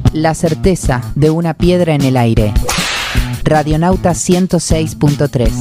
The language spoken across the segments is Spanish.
La certeza de una piedra en el aire. Radionauta 106.3.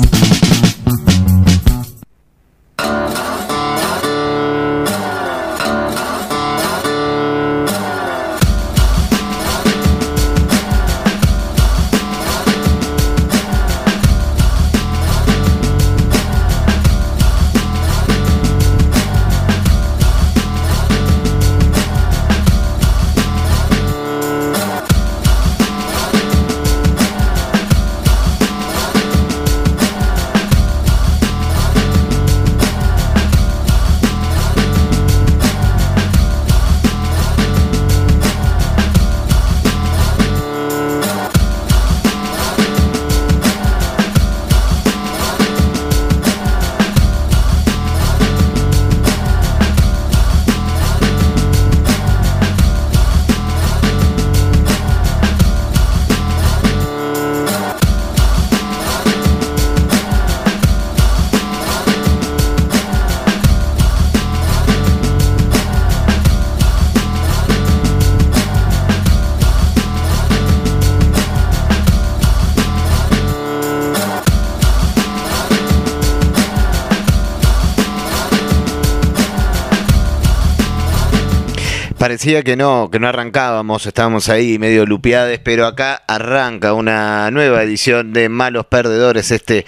Parecía que no arrancábamos, estábamos ahí medio lupeades, pero acá arranca una nueva edición de Malos Perdedores, este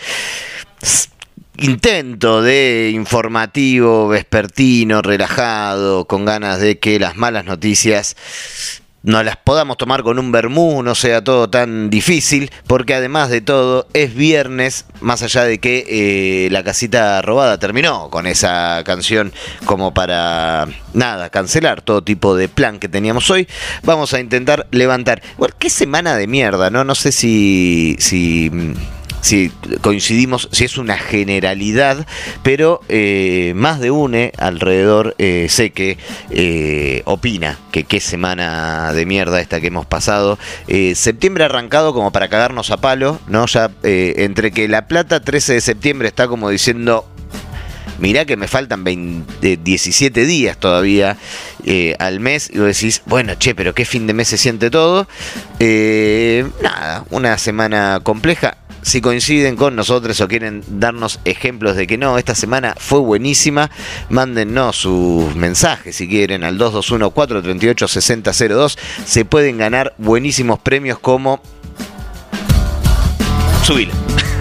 intento de informativo, vespertino, relajado, con ganas de que las malas noticias no las podamos tomar con un vermú, no sea todo tan difícil, porque además de todo es viernes, más allá de que la casita robada terminó con esa canción como para, nada, cancelar todo tipo de plan que teníamos hoy. Vamos a intentar levantar. Igual, qué semana de mierda, ¿no? No sé si coincidimos, si es una generalidad, pero más de uno alrededor sé que opina que qué semana de mierda esta que hemos pasado. Septiembre ha arrancado como para cagarnos a palo, ¿no? Ya entre que La Plata 13 de septiembre está como diciendo: mirá que me faltan 17 días todavía al mes, y vos decís, bueno, che, pero qué fin de mes se siente todo. Nada, una semana compleja. Si coinciden con nosotros o quieren darnos ejemplos de que no, esta semana fue buenísima, mándennos sus mensajes si quieren al 221-438-6002. Se pueden ganar buenísimos premios como... Subilo.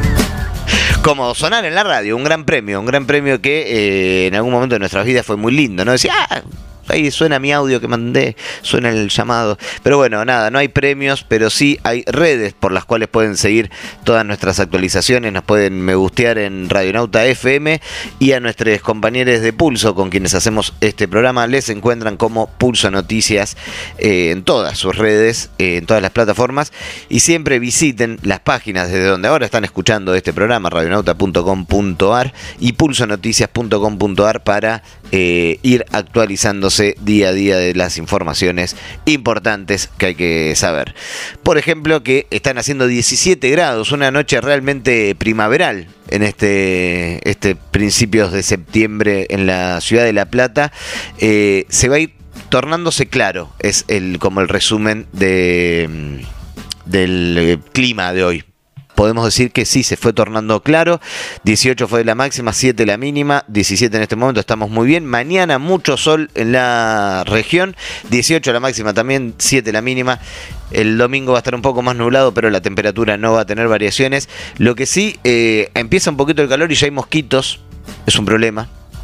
Como sonar en la radio, un gran premio que en algún momento de nuestras vidas fue muy lindo, ¿no? Decía, ahí suena mi audio que mandé, suena el llamado. Pero bueno, nada, no hay premios, pero sí hay redes por las cuales pueden seguir todas nuestras actualizaciones. Nos pueden me gustear en Radionauta FM, y a nuestros compañeros de Pulso, con quienes hacemos este programa, les encuentran como Pulso Noticias en todas sus redes, en todas las plataformas. Y siempre visiten las páginas desde donde ahora están escuchando este programa, radionauta.com.ar y pulsonoticias.com.ar, para ir actualizándose día a día de las informaciones importantes que hay que saber. Por ejemplo, que están haciendo 17 grados, una noche realmente primaveral en este principios de septiembre en la ciudad de La Plata. Se va a ir tornándose claro, es como el resumen del clima de hoy. Podemos decir que sí, se fue tornando claro. 18 fue la máxima, 7 la mínima, 17 en este momento, estamos muy bien. Mañana mucho sol en la región, 18 la máxima también, 7 la mínima. El domingo va a estar un poco más nublado, pero la temperatura no va a tener variaciones. Lo que sí, empieza un poquito el calor y ya hay mosquitos, es un problema.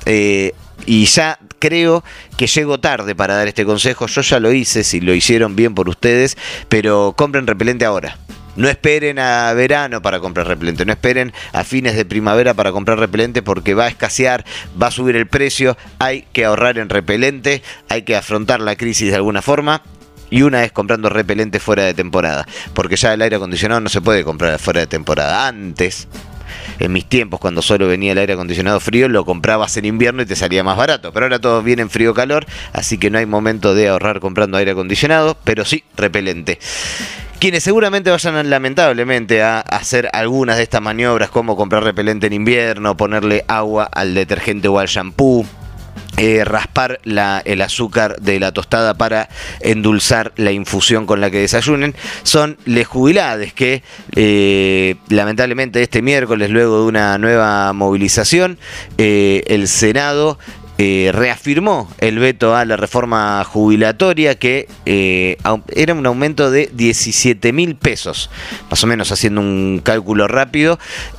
Y ya creo que llego tarde para dar este consejo. Yo ya lo hice, si lo hicieron bien por ustedes, pero compren repelente ahora. No esperen a verano para comprar repelente, no esperen a fines de primavera para comprar repelente, porque va a escasear, va a subir el precio. Hay que ahorrar en repelente, hay que afrontar la crisis de alguna forma. Y una es comprando repelente fuera de temporada, porque ya el aire acondicionado no se puede comprar fuera de temporada. Antes, en mis tiempos, cuando solo venía el aire acondicionado frío, lo comprabas en invierno y te salía más barato. Pero ahora todo viene en frío-calor, así que no hay momento de ahorrar comprando aire acondicionado, pero sí repelente. Quienes seguramente vayan lamentablemente a hacer algunas de estas maniobras, como comprar repelente en invierno, ponerle agua al detergente o al shampoo, raspar el azúcar de la tostada para endulzar la infusión con la que desayunen. Son les jubilades que lamentablemente este miércoles, luego de una nueva movilización, el Senado reafirmó el veto a la reforma jubilatoria, que era un aumento de 17.000 pesos, más o menos haciendo un cálculo rápido,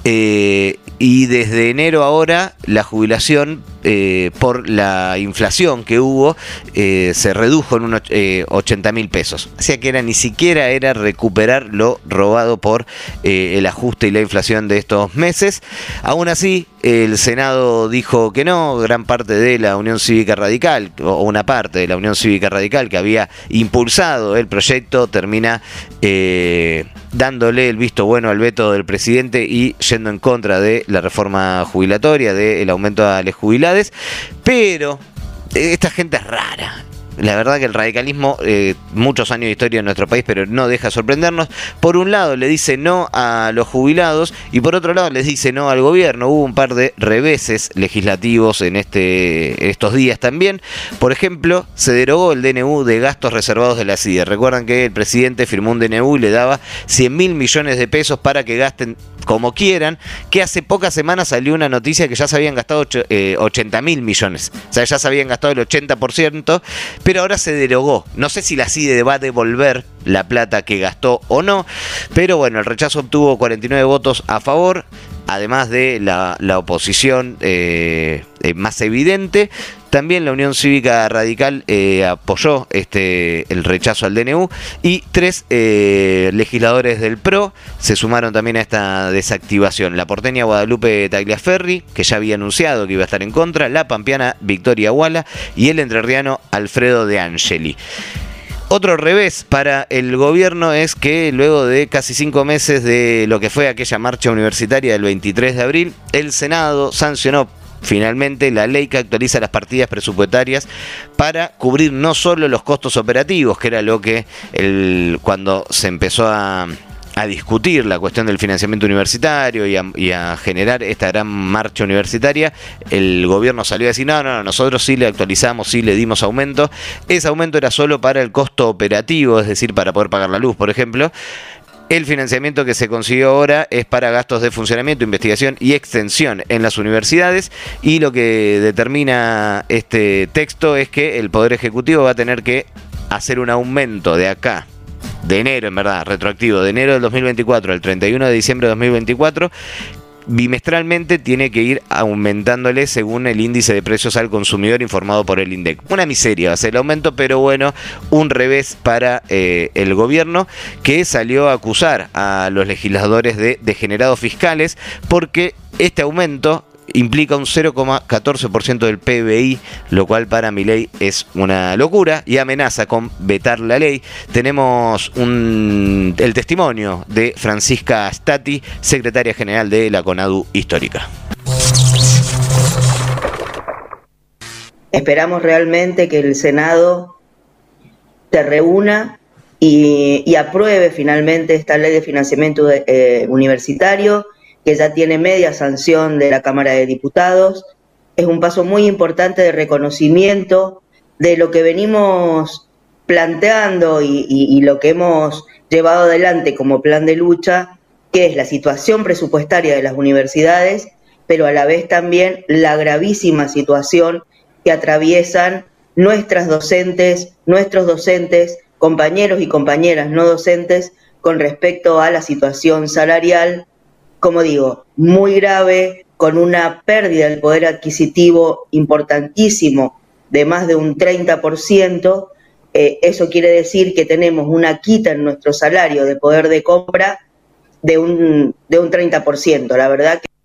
y desde enero ahora la jubilación por la inflación que hubo se redujo en unos 80.000 pesos. O sea que ni siquiera era recuperar lo robado por el ajuste y la inflación de estos meses. Aún así, el Senado dijo que no. Gran parte de la Unión Cívica Radical, o una parte de la Unión Cívica Radical que había impulsado el proyecto, termina dándole el visto bueno al veto del presidente y yendo en contra de la reforma jubilatoria, del aumento a las jubilades. Pero esta gente es rara. La verdad que el radicalismo, muchos años de historia en nuestro país, pero no deja de sorprendernos. Por un lado le dice no a los jubilados y por otro lado les dice no al gobierno. Hubo un par de reveses legislativos en estos días también. Por ejemplo, se derogó el DNU de gastos reservados de la CIDE. Recuerdan que el presidente firmó un DNU y le daba 100.000 millones de pesos para que gasten como quieran, que hace pocas semanas salió una noticia que ya se habían gastado 80.000 millones. O sea, ya se habían gastado el 80%, pero ahora se derogó. No sé si la CIDE va a devolver la plata que gastó o no, pero bueno, el rechazo obtuvo 49 votos a favor, además de la oposición más evidente. También la Unión Cívica Radical apoyó el rechazo al DNU y 3 legisladores del PRO se sumaron también a esta desactivación. La porteña Guadalupe Tagliaferri, que ya había anunciado que iba a estar en contra, la pampeana Victoria Guala y el entrerriano Alfredo De Angeli. Otro revés para el gobierno es que luego de casi 5 meses de lo que fue aquella marcha universitaria del 23 de abril, el Senado sancionó finalmente la ley que actualiza las partidas presupuestarias para cubrir no solo los costos operativos, que era lo que cuando se empezó a discutir la cuestión del financiamiento universitario y a generar esta gran marcha universitaria, el gobierno salió a decir no, nosotros sí le actualizamos, sí le dimos aumento. Ese aumento era solo para el costo operativo, es decir, para poder pagar la luz, por ejemplo. El financiamiento que se consiguió ahora es para gastos de funcionamiento, investigación y extensión en las universidades, y lo que determina este texto es que el Poder Ejecutivo va a tener que hacer un aumento de acá, de enero, en verdad, retroactivo, de enero del 2024 al 31 de diciembre de 2024, bimestralmente tiene que ir aumentándole según el índice de precios al consumidor informado por el INDEC. Una miseria va a ser el aumento, pero bueno, un revés para el gobierno, que salió a acusar a los legisladores de degenerados fiscales porque este aumento implica un 0,14% del PBI, lo cual para Milei es una locura y amenaza con vetar la ley. Tenemos el testimonio de Francisca Stati, secretaria general de la CONADU Histórica. Esperamos realmente que el Senado se reúna y apruebe finalmente esta ley de financiamiento universitario, que ya tiene media sanción de la Cámara de Diputados. Es un paso muy importante de reconocimiento de lo que venimos planteando y lo que hemos llevado adelante como plan de lucha, que es la situación presupuestaria de las universidades, pero a la vez también la gravísima situación que atraviesan nuestras docentes, nuestros docentes, compañeros y compañeras no docentes, con respecto a la situación salarial, como digo, muy grave, con una pérdida del poder adquisitivo importantísimo de más de un 30%. Eso quiere decir que tenemos una quita en nuestro salario de poder de compra de un 30%. La verdad que...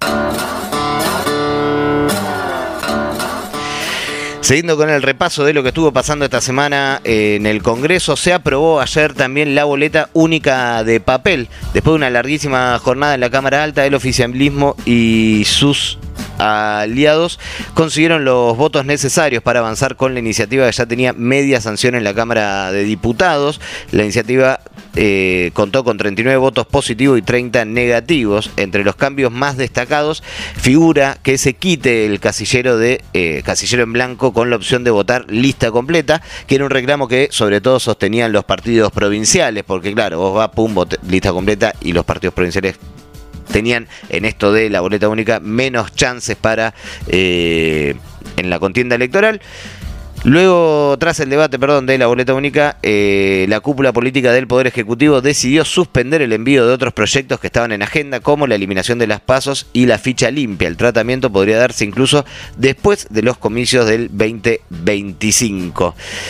Siguiendo con el repaso de lo que estuvo pasando esta semana en el Congreso, se aprobó ayer también la boleta única de papel. Después de una larguísima jornada en la Cámara Alta, el oficialismo y sus aliados consiguieron los votos necesarios para avanzar con la iniciativa que ya tenía media sanción en la Cámara de Diputados. La iniciativa contó con 39 votos positivos y 30 negativos. Entre los cambios más destacados figura que se quite el casillero en blanco con la opción de votar lista completa, que era un reclamo que sobre todo sostenían los partidos provinciales, porque claro, vos vas, pum, lista completa, y los partidos provinciales tenían en esto de la boleta única menos chances para en la contienda electoral. Luego, tras el debate, de la boleta única, la cúpula política del Poder Ejecutivo decidió suspender el envío de otros proyectos que estaban en agenda, como la eliminación de las PASOs y la ficha limpia. El tratamiento podría darse incluso después de los comicios del 2025.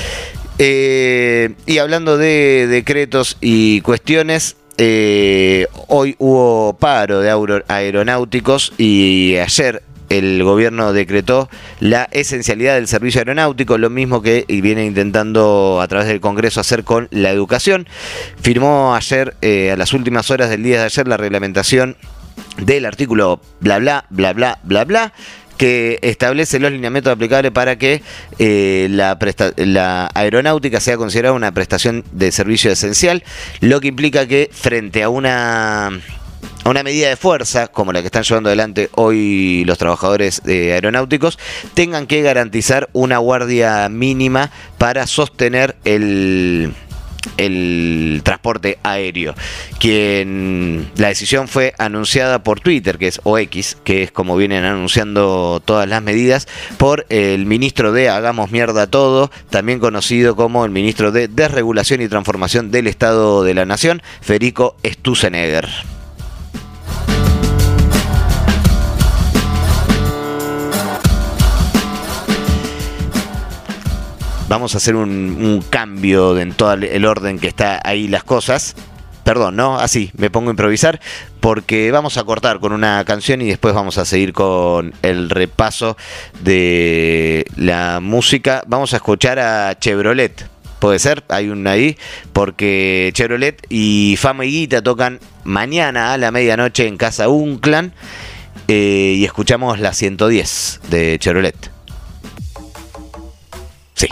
Y hablando de decretos y cuestiones, hoy hubo paro de aeronáuticos y ayer el gobierno decretó la esencialidad del servicio aeronáutico, lo mismo que viene intentando a través del Congreso hacer con la educación. Firmó ayer, a las últimas horas del día de ayer, la reglamentación del artículo bla bla bla bla bla bla, que establece los lineamientos aplicables para que la aeronáutica sea considerada una prestación de servicio esencial, lo que implica que frente a una medida de fuerza como la que están llevando adelante hoy los trabajadores aeronáuticos, tengan que garantizar una guardia mínima para sostener el transporte aéreo. La decisión fue anunciada por Twitter, que es o X, que es como vienen anunciando todas las medidas, por el ministro de Hagamos Mierda Todo, también conocido como el ministro de Desregulación y Transformación del Estado de la Nación, Federico Sturzenegger. Vamos a hacer un cambio en todo el orden que está ahí las cosas. Perdón, ¿no? Así, me pongo a improvisar porque vamos a cortar con una canción y después vamos a seguir con el repaso de la música. Vamos a escuchar a Chevrolet. Puede ser, hay una ahí, porque Chevrolet y Fama y Guita tocan mañana a la medianoche en Casa Unclan, y escuchamos la 110 de Chevrolet. Sí.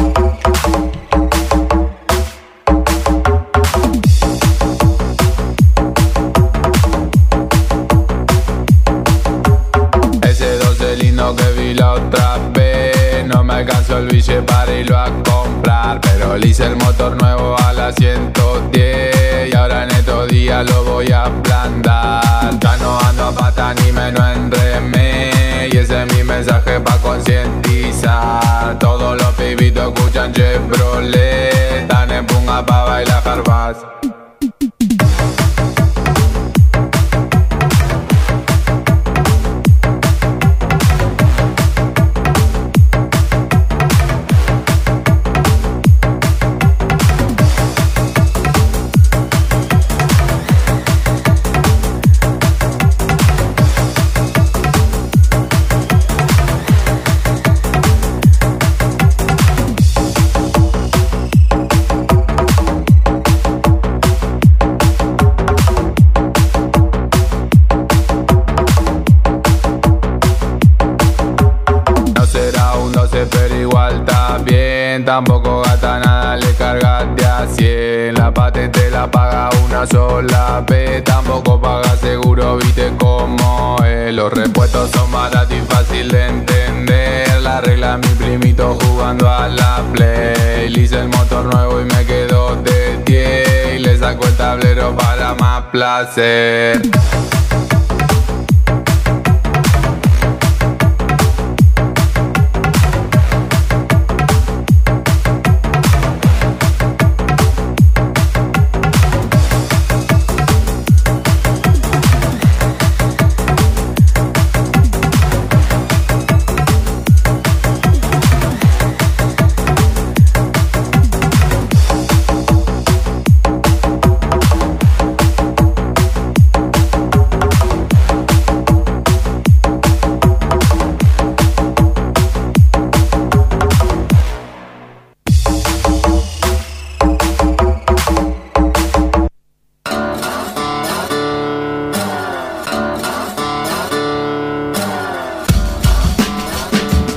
Ese 12 lindo que vi la otra vez, no me alcanzó el billete para irlo a comprar, pero le hice el motor nuevo a la 110 y ahora en estos días lo voy a ablandar. Ya no ando a pata ni menos en remé, y ese es mi mensaje pa' concientizar. Todos los pibitos escuchan Chevrolet, están en punga pa' bailar jarbas. Pero igual está bien, tampoco gasta nada, le cargaste a 100. La patente la paga una sola vez, tampoco paga seguro, viste cómo es. Los repuestos son baratos y fácil de entender, la regla mi primito jugando a la play. Le hice el motor nuevo y me quedó de 10, y le saco el tablero para más placer.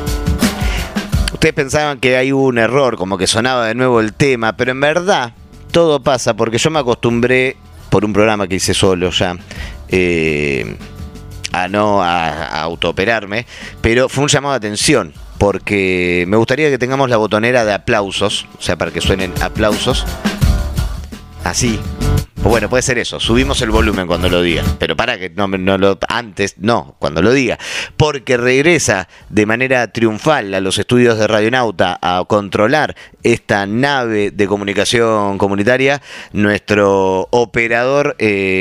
Ustedes pensaban que hay un error, como que sonaba de nuevo el tema, pero en verdad todo pasa porque yo me acostumbré, por un programa que hice solo ya, a autooperarme, pero fue un llamado de atención, porque me gustaría que tengamos la botonera de aplausos, o sea, para que suenen aplausos, así. Bueno, puede ser eso, subimos el volumen cuando lo diga, pero para que cuando lo diga, porque regresa de manera triunfal a los estudios de Radionauta a controlar esta nave de comunicación comunitaria, nuestro operador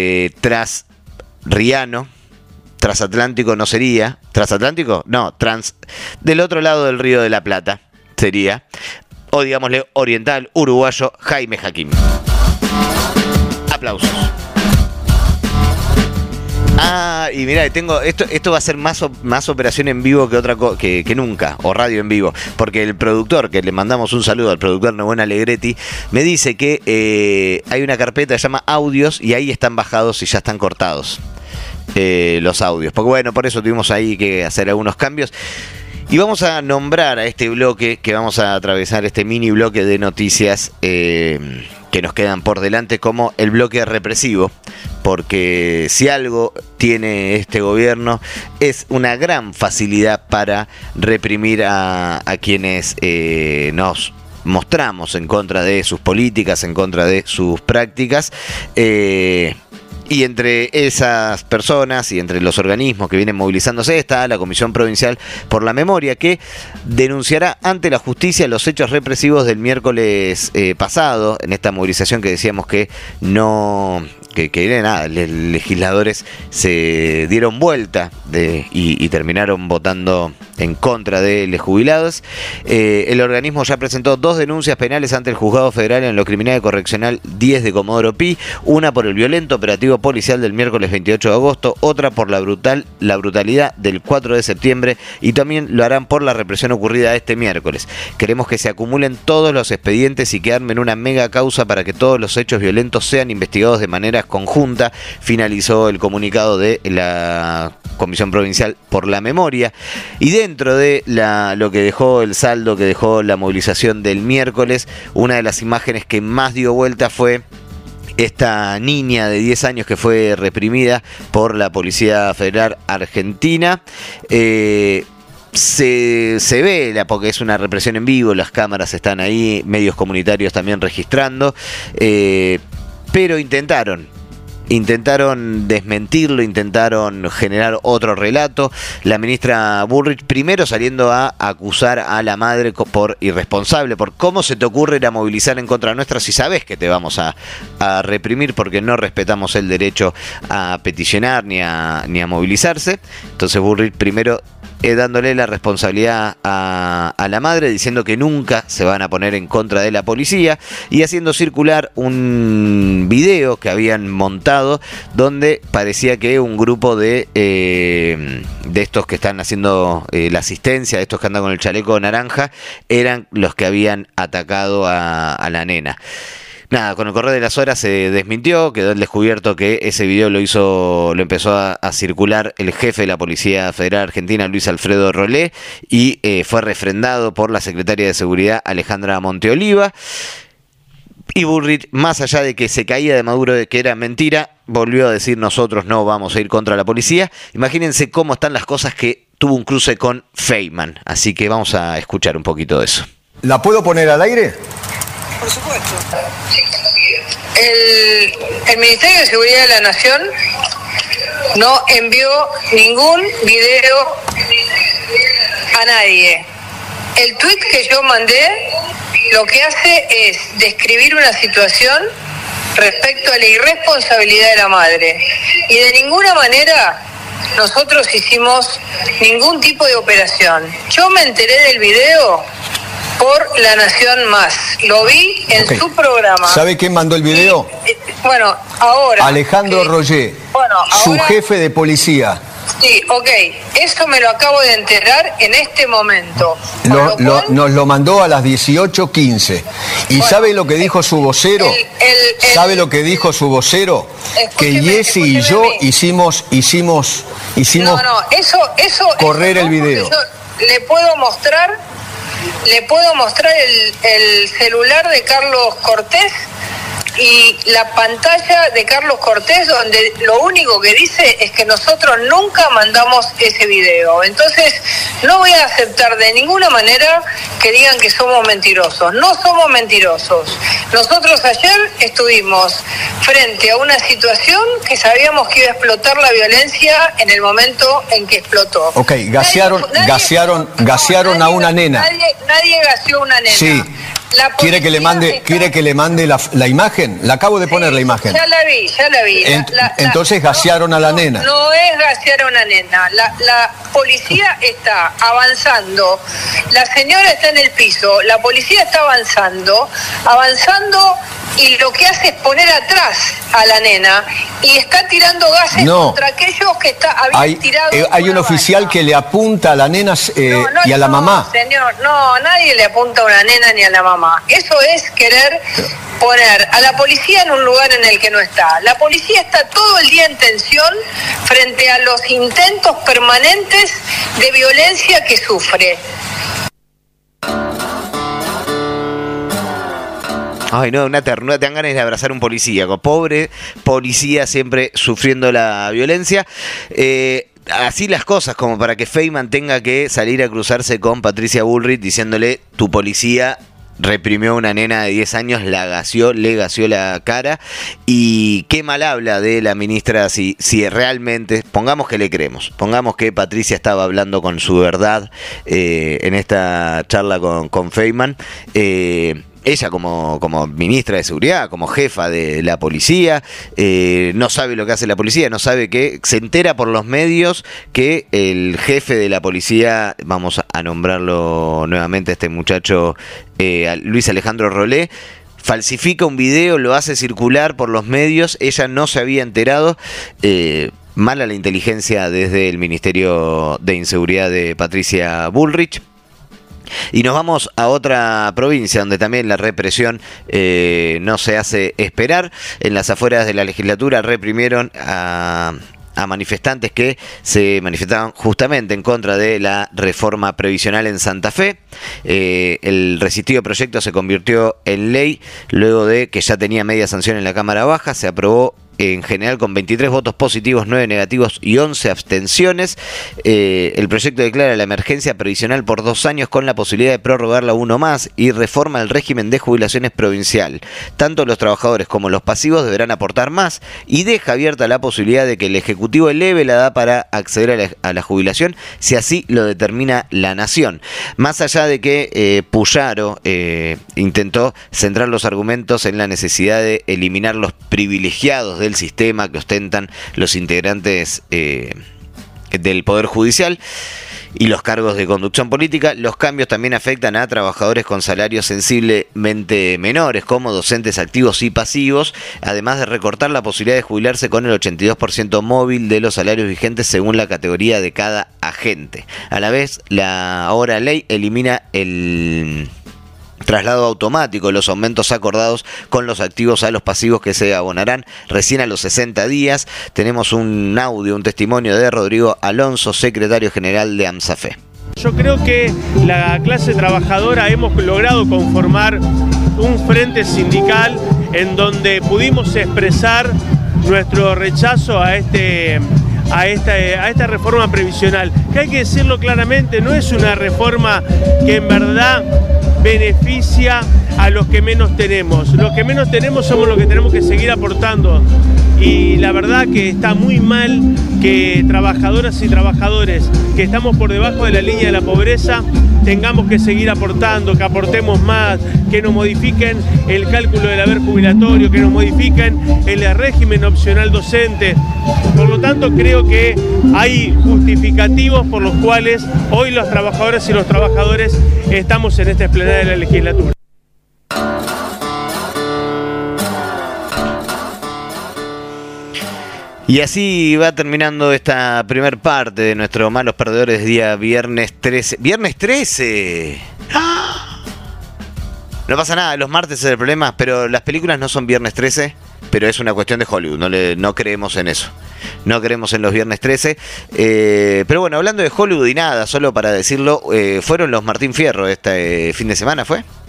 transatlántico no sería, ¿transatlántico? No, del otro lado del Río de la Plata sería, o digámosle oriental, uruguayo, Jaime Jaquín. Aplausos. Y mirá, tengo esto va a ser más operación en vivo que nunca, o radio en vivo, porque el productor, que le mandamos un saludo al productor Nebuen Alegretti, me dice que hay una carpeta que se llama audios y ahí están bajados y ya están cortados los audios, porque bueno, por eso tuvimos ahí que hacer algunos cambios. Y vamos a nombrar a este bloque que vamos a atravesar, este mini bloque de noticias que nos quedan por delante, como el bloque represivo, porque si algo tiene este gobierno es una gran facilidad para reprimir a quienes nos mostramos en contra de sus políticas, en contra de sus prácticas. Y entre esas personas y entre los organismos que vienen movilizándose está la Comisión Provincial por la Memoria, que denunciará ante la justicia los hechos represivos del miércoles pasado, en esta movilización que decíamos que legisladores se dieron vuelta y terminaron votando en contra de los jubilados. El organismo ya presentó 2 denuncias penales ante el Juzgado Federal en lo Criminal y Correccional 10 de Comodoro Pi, una por el violento operativo policial del miércoles 28 de agosto, otra por la brutalidad del 4 de septiembre, y también lo harán por la represión ocurrida este miércoles. Queremos que se acumulen todos los expedientes y que armen una mega causa para que todos los hechos violentos sean investigados de manera conjunta, finalizó el comunicado de la Comisión Provincial por la Memoria. Y dentro de lo que dejó el saldo, que dejó la movilización del miércoles, una de las imágenes que más dio vuelta fue esta niña de 10 años que fue reprimida por la Policía Federal Argentina. Se ve, porque es una represión en vivo, las cámaras están ahí, medios comunitarios también registrando, pero intentaron desmentirlo, intentaron generar otro relato. La ministra Bullrich primero saliendo a acusar a la madre por irresponsable, por cómo se te ocurre ir a movilizar en contra nuestra si sabes que te vamos a reprimir porque no respetamos el derecho a peticionar ni a movilizarse. Entonces Bullrich primero dándole la responsabilidad a la madre, diciendo que nunca se van a poner en contra de la policía, y haciendo circular un video que habían montado donde parecía que un grupo de estos que están haciendo la asistencia, de estos que andan con el chaleco naranja, eran los que habían atacado a la nena. Nada, con el correr de las horas se desmintió, quedó el descubierto que ese video lo empezó a circular el jefe de la Policía Federal Argentina, Luis Alfredo Rolé, y fue refrendado por la secretaria de Seguridad, Alejandra Monteoliva. Y Bullrich, más allá de que se caía de Maduro de que era mentira, volvió a decir: nosotros no vamos a ir contra la policía. Imagínense cómo están las cosas, que tuvo un cruce con Feynman. Así que vamos a escuchar un poquito de eso. ¿La puedo poner al aire? Por supuesto. El Ministerio de Seguridad de la Nación no envió ningún video a nadie. El tuit que yo mandé lo que hace es describir una situación respecto a la irresponsabilidad de la madre. Y de ninguna manera nosotros hicimos ningún tipo de operación. Yo me enteré del video por La Nación Más. Lo vi en su programa. ¿Sabe quién mandó el video? Bueno, ahora... Alejandro Rollé, su jefe de policía. Sí, ok. Eso me lo acabo de enterar en este momento. Nos lo mandó a las 18:15. ¿Y sabe lo que dijo su vocero? ¿Sabe lo que dijo su vocero? Que Jessy y yo hicimos correr el video. Le puedo mostrar el celular de Carlos Cortés y la pantalla de Carlos Cortés, donde lo único que dice es que nosotros nunca mandamos ese video. Entonces, no voy a aceptar de ninguna manera que digan que somos mentirosos. No somos mentirosos. Nosotros ayer estuvimos frente a una situación que sabíamos que iba a explotar la violencia en el momento en que explotó. Ok, gasearon a una nena. Nadie gaseó una nena. Sí. ¿Quiere que le mande la imagen? La acabo de poner la imagen. Ya la vi. Entonces gasearon a la nena. No es gasear a una nena. La policía está avanzando. La señora está en el piso. La policía está avanzando, y lo que hace es poner atrás a la nena y está tirando gases contra aquellos que habían tirado. Hay un oficial que le apunta a la nena y a la mamá. Señor, no, nadie le apunta a una nena ni a la mamá. Eso es querer poner a la policía en un lugar en el que no está. La policía está todo el día en tensión frente a los intentos permanentes de violencia que sufre. Ay, no, una ternura, te dan ganas de abrazar a un policía. Pobre policía siempre sufriendo la violencia. Así las cosas, como para que Feynman tenga que salir a cruzarse con Patricia Bullrich diciéndole: tu policía reprimió a una nena de 10 años, le gaseó la cara. Y qué mal habla de la ministra si realmente, pongamos que le creemos, pongamos que Patricia estaba hablando con su verdad en esta charla con Feynman. Ella como ministra de Seguridad, como jefa de la policía, no sabe lo que hace la policía, no sabe que se entera por los medios que el jefe de la policía, vamos a nombrarlo nuevamente, este muchacho Luis Alejandro Rolé, falsifica un video, lo hace circular por los medios. Ella no se había enterado. Mala la inteligencia desde el Ministerio de Inseguridad de Patricia Bullrich. Y nos vamos a otra provincia donde también la represión no se hace esperar. En las afueras de la legislatura reprimieron a manifestantes que se manifestaban justamente en contra de la reforma previsional en Santa Fe. El resistido proyecto se convirtió en ley luego de que ya tenía media sanción en la Cámara Baja. Se aprobó en general con 23 votos positivos, 9 negativos y 11 abstenciones. El proyecto declara la emergencia previsional por 2 años con la posibilidad de prorrogarla 1 más y reforma el régimen de jubilaciones provincial. Tanto los trabajadores como los pasivos deberán aportar más y deja abierta la posibilidad de que el Ejecutivo eleve la edad para acceder a la jubilación si así lo determina la Nación. Más allá de que Puyaro intentó centrar los argumentos en la necesidad de eliminar los privilegiados del sistema que ostentan los integrantes del Poder Judicial y los cargos de conducción política, los cambios también afectan a trabajadores con salarios sensiblemente menores, como docentes activos y pasivos, además de recortar la posibilidad de jubilarse con el 82% móvil de los salarios vigentes según la categoría de cada agente. A la vez, la ahora ley elimina el traslado automático, los aumentos acordados con los activos a los pasivos que se abonarán recién a los 60 días. Tenemos un audio, un testimonio de Rodrigo Alonso, secretario general de AMSAFE. Yo creo que la clase trabajadora hemos logrado conformar un frente sindical en donde pudimos expresar nuestro rechazo a esta reforma previsional, que hay que decirlo claramente, no es una reforma que en verdad beneficia a los que menos tenemos. Los que menos tenemos somos los que tenemos que seguir aportando. Y la verdad que está muy mal que trabajadoras y trabajadores que estamos por debajo de la línea de la pobreza tengamos que seguir aportando, que aportemos más, que nos modifiquen el cálculo del haber jubilatorio, que nos modifiquen el régimen opcional docente. Por lo tanto, creo que hay justificativos por los cuales hoy los trabajadoras y los trabajadores estamos en esta plenaria de la legislatura. Y así va terminando esta primer parte de nuestro Malos Perdedores, día viernes 13. ¡Viernes 13! ¡Ah! No pasa nada, los martes es el problema, pero las películas no son viernes 13, pero es una cuestión de Hollywood, no creemos en eso. No creemos en los viernes 13. Pero bueno, hablando de Hollywood y nada, solo para decirlo, fueron los Martín Fierro este fin de semana, ¿fue?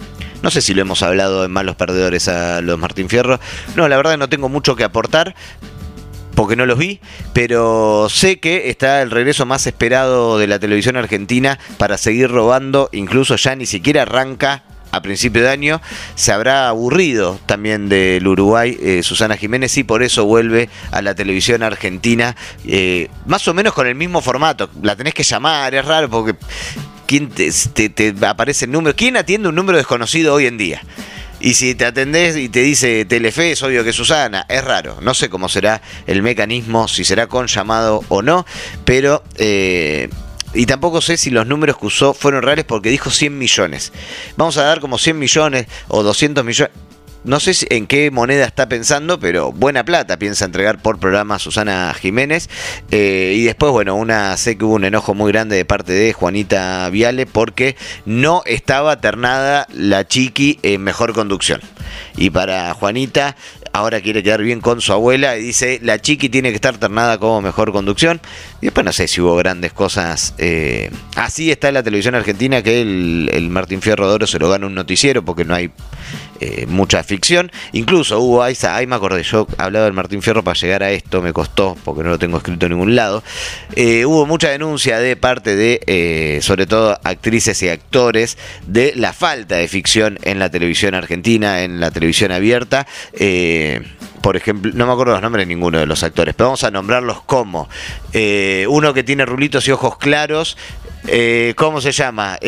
No sé si lo hemos hablado en Malos Perdedores a los Martín Fierro. No, la verdad no tengo mucho que aportar, porque no los vi, pero sé que está el regreso más esperado de la televisión argentina para seguir robando. Incluso ya ni siquiera arranca a principio de año. Se habrá aburrido también del Uruguay Susana Jiménez, y por eso vuelve a la televisión argentina, más o menos con el mismo formato. La tenés que llamar, es raro porque ¿quién te aparece el número? ¿Quién atiende un número desconocido hoy en día? Y si te atendés y te dice Telefe, es obvio que es Susana. Es raro. No sé cómo será el mecanismo, si será con llamado o no. Pero, y tampoco sé si los números que usó fueron reales, porque dijo 100 millones. Vamos a dar como 100 millones o 200 millones. No sé en qué moneda está pensando, pero buena plata piensa entregar por programa Susana Jiménez. Y después, bueno, sé que hubo un enojo muy grande de parte de Juanita Viale, porque no estaba ternada la Chiqui en Mejor Conducción. Y para Juanita, ahora quiere quedar bien con su abuela y dice, la Chiqui tiene que estar ternada como Mejor Conducción. Y después no sé si hubo grandes cosas. Así está la televisión argentina, que el Martín Fierro de Oro se lo gana un noticiero, porque no hay mucha ficción. Incluso hubo, ahí me acordé, yo hablaba del Martín Fierro para llegar a esto, me costó porque no lo tengo escrito en ningún lado. Hubo mucha denuncia de parte de sobre todo actrices y actores de la falta de ficción en la televisión argentina, en la televisión abierta. Por ejemplo, no me acuerdo los nombres de ninguno de los actores, pero vamos a nombrarlos como uno que tiene rulitos y ojos claros. ¿Cómo se llama?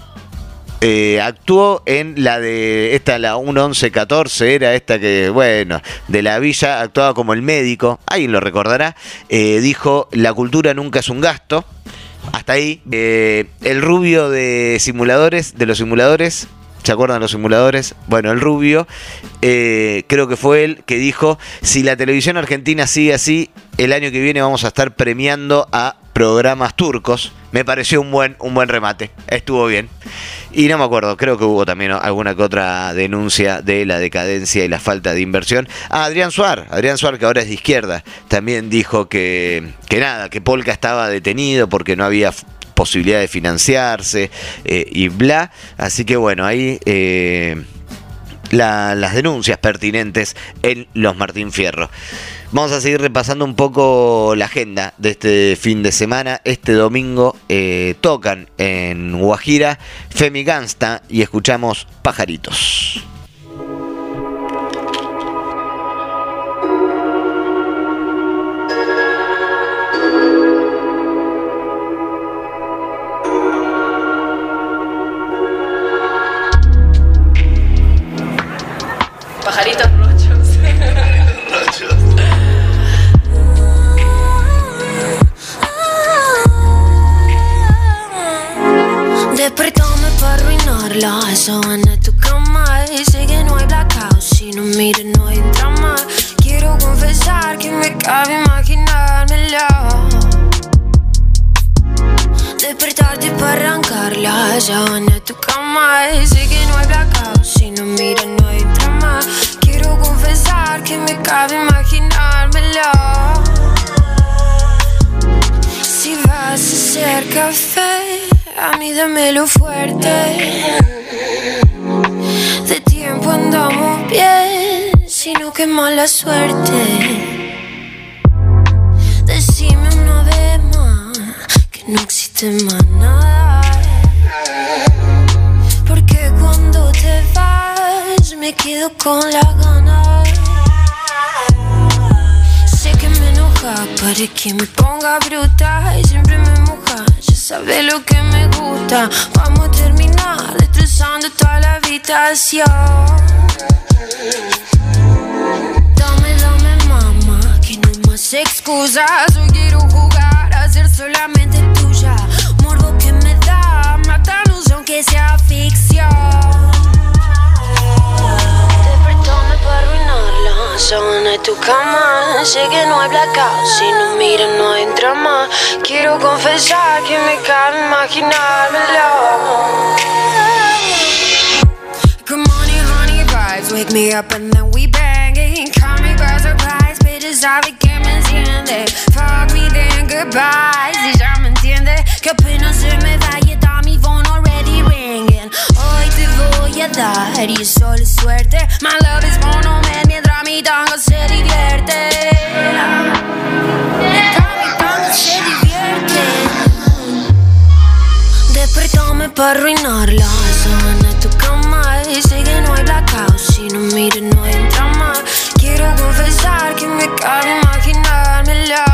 Actuó en la de esta, la 1114, era esta que, bueno, de la Villa, actuaba como el médico, alguien lo recordará. Dijo, la cultura nunca es un gasto. Hasta ahí. El rubio de los simuladores, ¿se acuerdan de los simuladores? Bueno, el rubio, creo que fue él que dijo, si la televisión argentina sigue así, el año que viene vamos a estar premiando a programas turcos. Me pareció un buen remate, estuvo bien. Y no me acuerdo, creo que hubo también alguna que otra denuncia de la decadencia y la falta de inversión. Adrián Suar, que ahora es de izquierda, también dijo que Polka estaba detenido porque no había posibilidad de financiarse y bla. Así que bueno, ahí las denuncias pertinentes en los Martín Fierro. Vamos a seguir repasando un poco la agenda de este fin de semana. Este domingo tocan en Guajira Femi Gangsta y escuchamos Pajaritos. Pajaritos rochos. Despertame para arruinarla, esa van a tu cama. Y sé que no hay blackout, si no miras no hay drama. Quiero confesar que me cabe imaginármela. Despertarte para arrancarla, esa van a tu cama. Y sé que no hay blackout, si no miras no hay drama. Quiero confesar que me cabe imaginármela. Si vas a hacer café, a mí dámelo fuerte. De tiempo andamos bien, sino que mala suerte. Decime una vez más que no existe más nada. Porque cuando te vas me quedo con las ganas. Sé que me enoja para que me ponga bruta y siempre me moja. Ya sabes lo que me gusta. Vamos a terminar destrozando toda la habitación. Dame mamá, que no hay más excusas. Hoy quiero jugar a ser solamente tuya. Morbo que me da, matarnos aunque sea ficción. Despertame para arruinarla, sábana en tu cama. Sé que no hay blackout, si no miras no hay drama. Quiero confesar que me cabe imaginármelo. Good morning, honey vibes, wake me up and then we banging. Call me by surprise, bitches sabe que me enciende. Fuck me then goodbye, si ya me entiende. Que apenas se me da y está mi phone already ringing. Hoy te voy ansiedad y solo es suerte. My love is monument mientras mi tango se divierte. Mientras mi tango se divierte. Despertame para arruinar la sábana de tu cama. Y sé que no hay blackout, si no mires no hay drama. Quiero confesar que me cabe imaginármelo.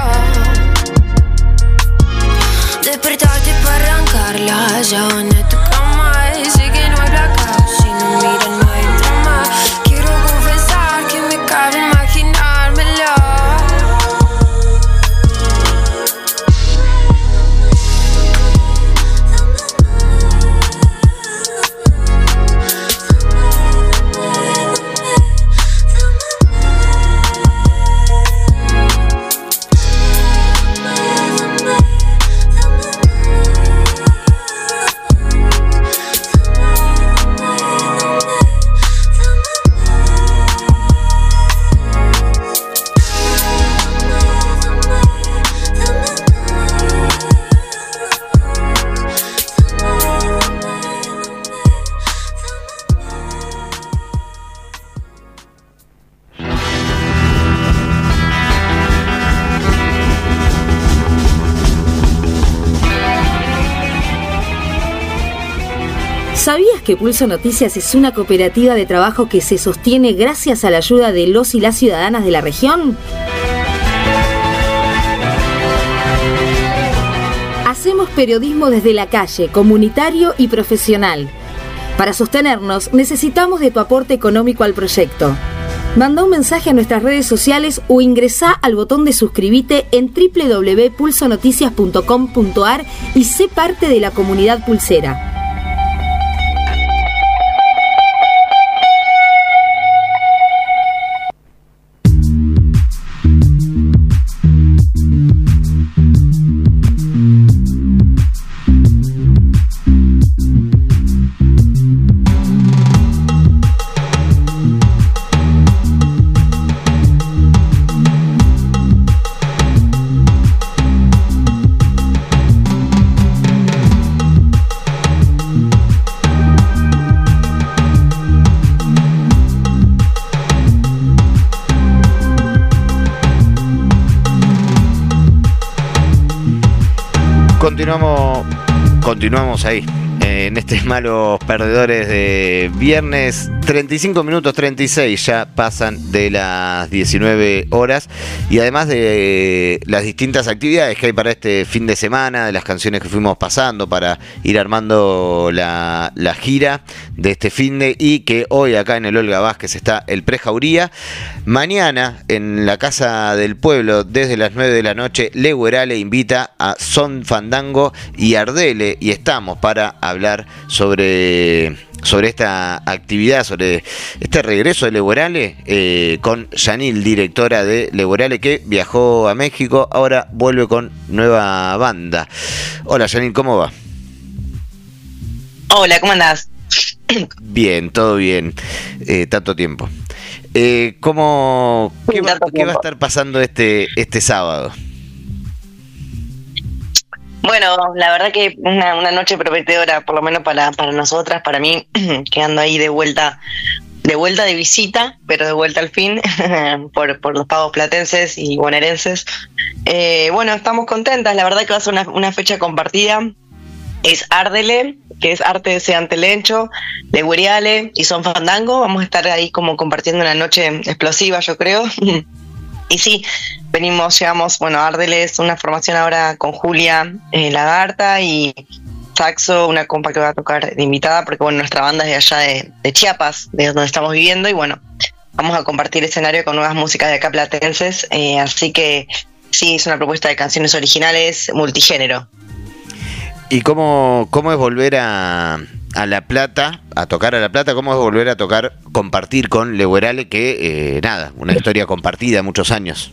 Despertarte para arrancar la sábana de tu cama. Y sé que no hay blackout, si no mires no hay drama. Quiero confesar que me cabe imaginármelo. ¿Sabías que Pulso Noticias es una cooperativa de trabajo que se sostiene gracias a la ayuda de los y las ciudadanas de la región? Hacemos periodismo desde la calle, comunitario y profesional. Para sostenernos, necesitamos de tu aporte económico al proyecto. Manda un mensaje a nuestras redes sociales o ingresá al botón de suscribite en www.pulsonoticias.com.ar y sé parte de la comunidad pulsera. Continuamos ahí, en estos malos perdedores de viernes. 35 minutos 36 ya pasan de las 19 horas. Y además de las distintas actividades que hay para este fin de semana, de las canciones que fuimos pasando para ir armando la gira de este finde, y que hoy acá en el Olga Vázquez está el Prejauría. Mañana en la Casa del Pueblo desde las 9 de la noche Leguerale invita a Son Fandango y Ardele, y estamos para hablar sobre esta actividad, sobre este regreso de Leguerale, con Yanil, directora de Leguerale, que viajó a México, ahora vuelve con nueva banda. Hola Yanil, ¿cómo va? Hola, ¿cómo andás? Bien, todo bien. Tanto tiempo. ¿Qué va a estar pasando este sábado? Bueno, la verdad que una noche prometedora, por lo menos para nosotras, para mí, quedando ahí de vuelta de visita, pero de vuelta al fin, por los pagos platenses y bonaerenses. Bueno, estamos contentas, la verdad que va a ser una fecha compartida. Es Ardele, que es Arte de Seantelencho, Leguerale y Son Fandango. Vamos a estar ahí como compartiendo una noche explosiva, yo creo. Y sí, llegamos, Ardele es una formación ahora con Julia Lagarta y saxo, una compa que va a tocar de invitada, porque nuestra banda es de allá de Chiapas, de donde estamos viviendo, y vamos a compartir escenario con nuevas músicas de acá platenses, así que sí, es una propuesta de canciones originales multigénero. ¿Y cómo es volver a La Plata, a tocar a La Plata? ¿Cómo es volver a tocar, compartir con Leguerale, que una historia compartida, muchos años?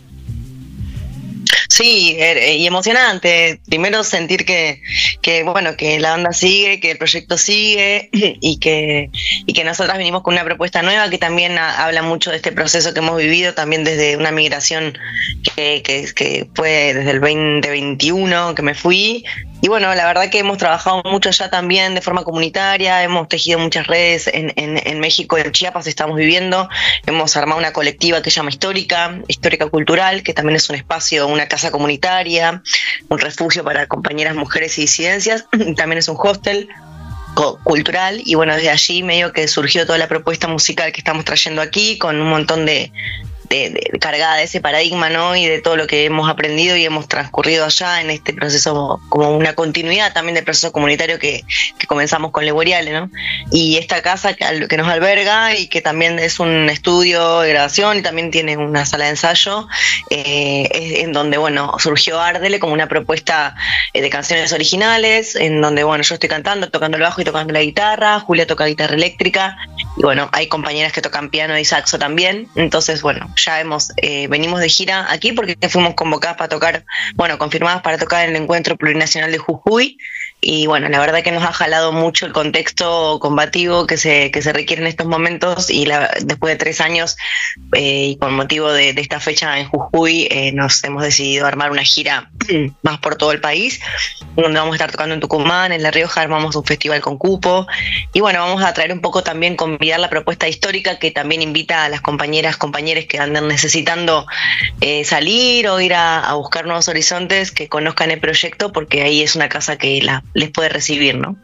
Sí, y emocionante. Primero sentir que la banda sigue, que el proyecto sigue y que nosotras venimos con una propuesta nueva que también habla mucho de este proceso que hemos vivido, también desde una migración que fue desde el 2021 que me fui, Y bueno, la verdad que hemos trabajado mucho allá también de forma comunitaria, hemos tejido muchas redes en México, en Chiapas estamos viviendo, hemos armado una colectiva que se llama Histórica Cultural, que también es un espacio, una casa comunitaria, un refugio para compañeras mujeres y disidencias, también es un hostel cultural, y bueno, desde allí medio que surgió toda la propuesta musical que estamos trayendo aquí, con un montón de cargada de ese paradigma, ¿no? Y de todo lo que hemos aprendido y hemos transcurrido allá en este proceso, como una continuidad también del proceso comunitario que comenzamos con Leweriale, ¿no? Y esta casa que nos alberga y que también es un estudio de grabación y también tiene una sala de ensayo, es en donde, bueno, surgió Árdele como una propuesta de canciones originales, en donde, bueno, yo estoy cantando, tocando el bajo y tocando la guitarra, Julia toca guitarra eléctrica, y bueno, hay compañeras que tocan piano y saxo también, entonces, bueno, ya venimos de gira aquí porque fuimos convocadas para tocar, bueno, confirmadas para tocar en el Encuentro Plurinacional de Jujuy, y bueno, la verdad que nos ha jalado mucho el contexto combativo que se requiere en estos momentos, y después de 3 años y con motivo de esta fecha en Jujuy, nos hemos decidido armar una gira más por todo el país, donde vamos a estar tocando en Tucumán, en La Rioja armamos un festival con cupo, y bueno, vamos a traer un poco también, convidar la propuesta histórica que también invita a las compañeros que andan necesitando salir o ir a buscar nuevos horizontes, que conozcan el proyecto, porque ahí es una casa que les puede recibir, ¿no?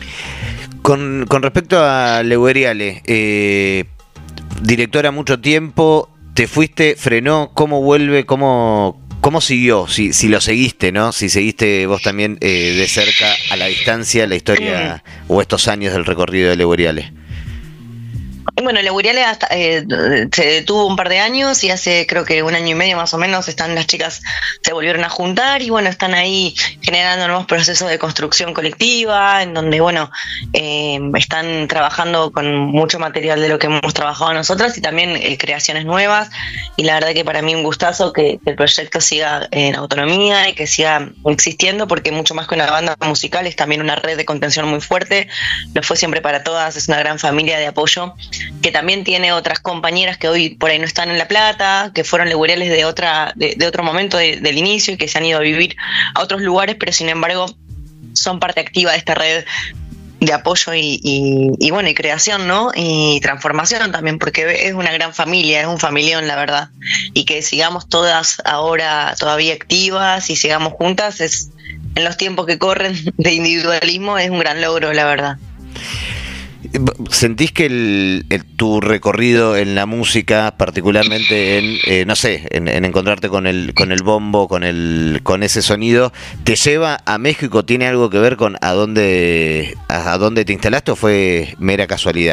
Con respecto a Leweriale, directora mucho tiempo, te fuiste, frenó, ¿cómo vuelve? ¿Cómo siguió? Si lo seguiste, ¿no? Si seguiste vos también de cerca, a la distancia, la historia o estos años del recorrido de Leweriale. Bueno, Leweriale se detuvo un par de años y hace creo que 1 año y medio más o menos las chicas se volvieron a juntar y bueno, están ahí generando nuevos procesos de construcción colectiva, en donde bueno, están trabajando con mucho material de lo que hemos trabajado nosotras y también creaciones nuevas, y la verdad que para mí un gustazo que el proyecto siga en autonomía y que siga existiendo, porque mucho más que una banda musical es también una red de contención muy fuerte, lo fue siempre para todas, es una gran familia de apoyo que también tiene otras compañeras que hoy por ahí no están en La Plata, que fueron Leweriales de otro momento del inicio y que se han ido a vivir a otros lugares, pero sin embargo son parte activa de esta red de apoyo y bueno, y creación, ¿no? Y transformación también, porque es una gran familia, es un familión, la verdad. Y que sigamos todas ahora todavía activas y sigamos juntas, en los tiempos que corren de individualismo, es un gran logro, la verdad. ¿Sentís que tu recorrido en la música, particularmente en encontrarte con el bombo, con ese sonido, te lleva a México? ¿Tiene algo que ver con a dónde te instalaste o fue mera casualidad?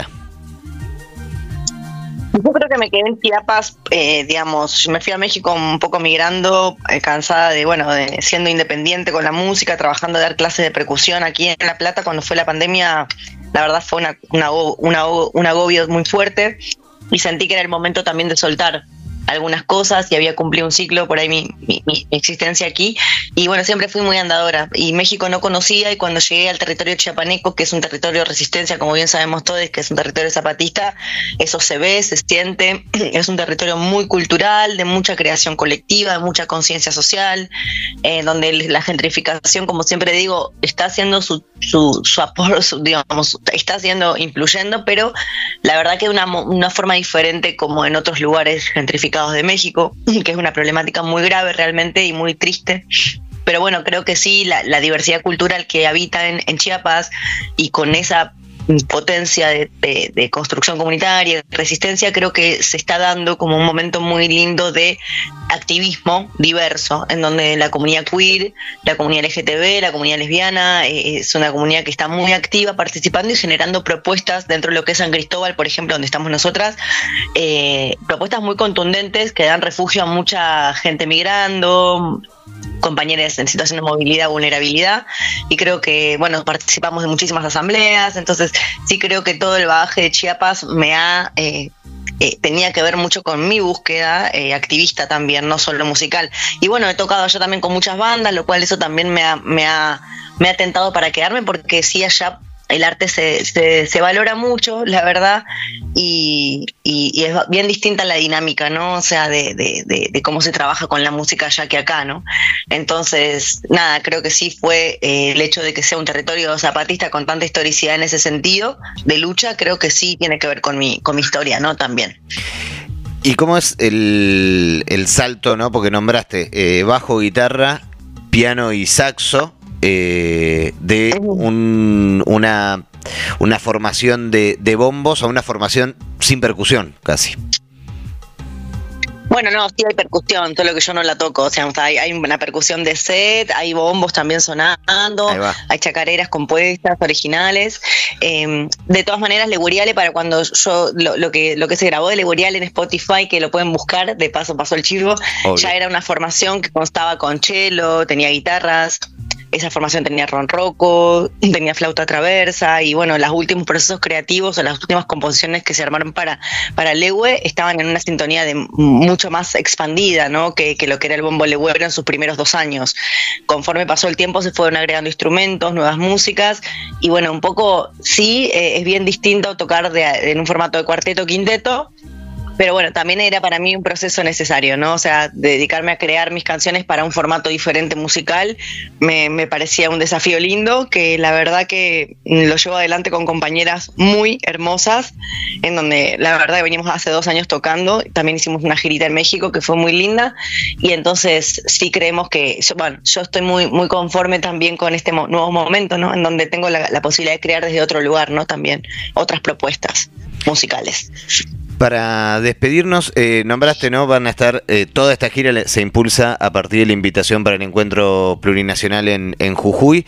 Yo creo que me quedé en Chiapas, digamos, me fui a México un poco migrando, cansada de siendo independiente con la música, trabajando de dar clases de percusión aquí en La Plata. Cuando fue la pandemia, la verdad fue un agobio muy fuerte y sentí que era el momento también de soltar algunas cosas y había cumplido un ciclo por ahí mi existencia aquí, y bueno, siempre fui muy andadora y México no conocía, y cuando llegué al territorio chiapaneco, que es un territorio de resistencia, como bien sabemos todos, que es un territorio zapatista, eso se ve, se siente, es un territorio muy cultural, de mucha creación colectiva, de mucha conciencia social, donde la gentrificación, como siempre digo, está haciendo su aporte, digamos, está influyendo, pero la verdad que de una forma diferente como en otros lugares gentrificados de México, que es una problemática muy grave realmente y muy triste. Pero bueno, creo que sí, la diversidad cultural que habita en Chiapas, y con esa potencia de construcción comunitaria, de resistencia, creo que se está dando como un momento muy lindo de activismo diverso, en donde la comunidad queer, la comunidad LGTB, la comunidad lesbiana, es una comunidad que está muy activa, participando y generando propuestas dentro de lo que es San Cristóbal, por ejemplo, donde estamos nosotras, propuestas muy contundentes que dan refugio a mucha gente migrando, compañeros en situación de movilidad, vulnerabilidad, y creo que, bueno, participamos de muchísimas asambleas, entonces sí creo que todo el bagaje de Chiapas tenía que ver mucho con mi búsqueda activista también, no solo musical. Y bueno, he tocado allá también con muchas bandas, lo cual eso también me ha tentado para quedarme, porque sí, allá el arte se valora mucho, la verdad, y es bien distinta la dinámica, ¿no? O sea, de cómo se trabaja con la música allá que acá, ¿no? Entonces, nada, creo que sí fue el hecho de que sea un territorio zapatista con tanta historicidad en ese sentido, de lucha, creo que sí tiene que ver con mi historia, ¿no? También. ¿Y cómo es el salto, no? Porque nombraste bajo, guitarra, piano y saxo, de una formación de bombos a una formación sin percusión, casi. Bueno, no, sí hay percusión, solo que yo no la toco, o sea, hay una percusión de set, hay bombos también sonando, hay chacareras compuestas, originales. De todas maneras, Leguriale, para cuando yo, lo que se grabó de Leguriale en Spotify, que lo pueden buscar, de paso pasó el chivo, ya era una formación que constaba con cello, tenía guitarras. Esa formación tenía ronroco, tenía flauta traversa y bueno, los últimos procesos creativos o las últimas composiciones que se armaron para Legue estaban en una sintonía de mucho más expandida, ¿no? que lo que era el bombo legüero en sus primeros 2 años. Conforme pasó el tiempo se fueron agregando instrumentos, nuevas músicas y bueno, un poco sí, es bien distinto tocar en un formato de cuarteto o quinteto. Pero bueno, también era para mí un proceso necesario, ¿no? O sea, dedicarme a crear mis canciones para un formato diferente musical me parecía un desafío lindo, que la verdad que lo llevo adelante con compañeras muy hermosas, en donde la verdad venimos hace 2 años tocando, también hicimos una girita en México que fue muy linda, y entonces sí creemos que, yo estoy muy, muy conforme también con este nuevo momento, ¿no? En donde tengo la posibilidad de crear desde otro lugar, ¿no? También otras propuestas musicales. Para despedirnos, nombraste, ¿no? Van a estar, toda esta gira se impulsa a partir de la invitación para el encuentro plurinacional en Jujuy.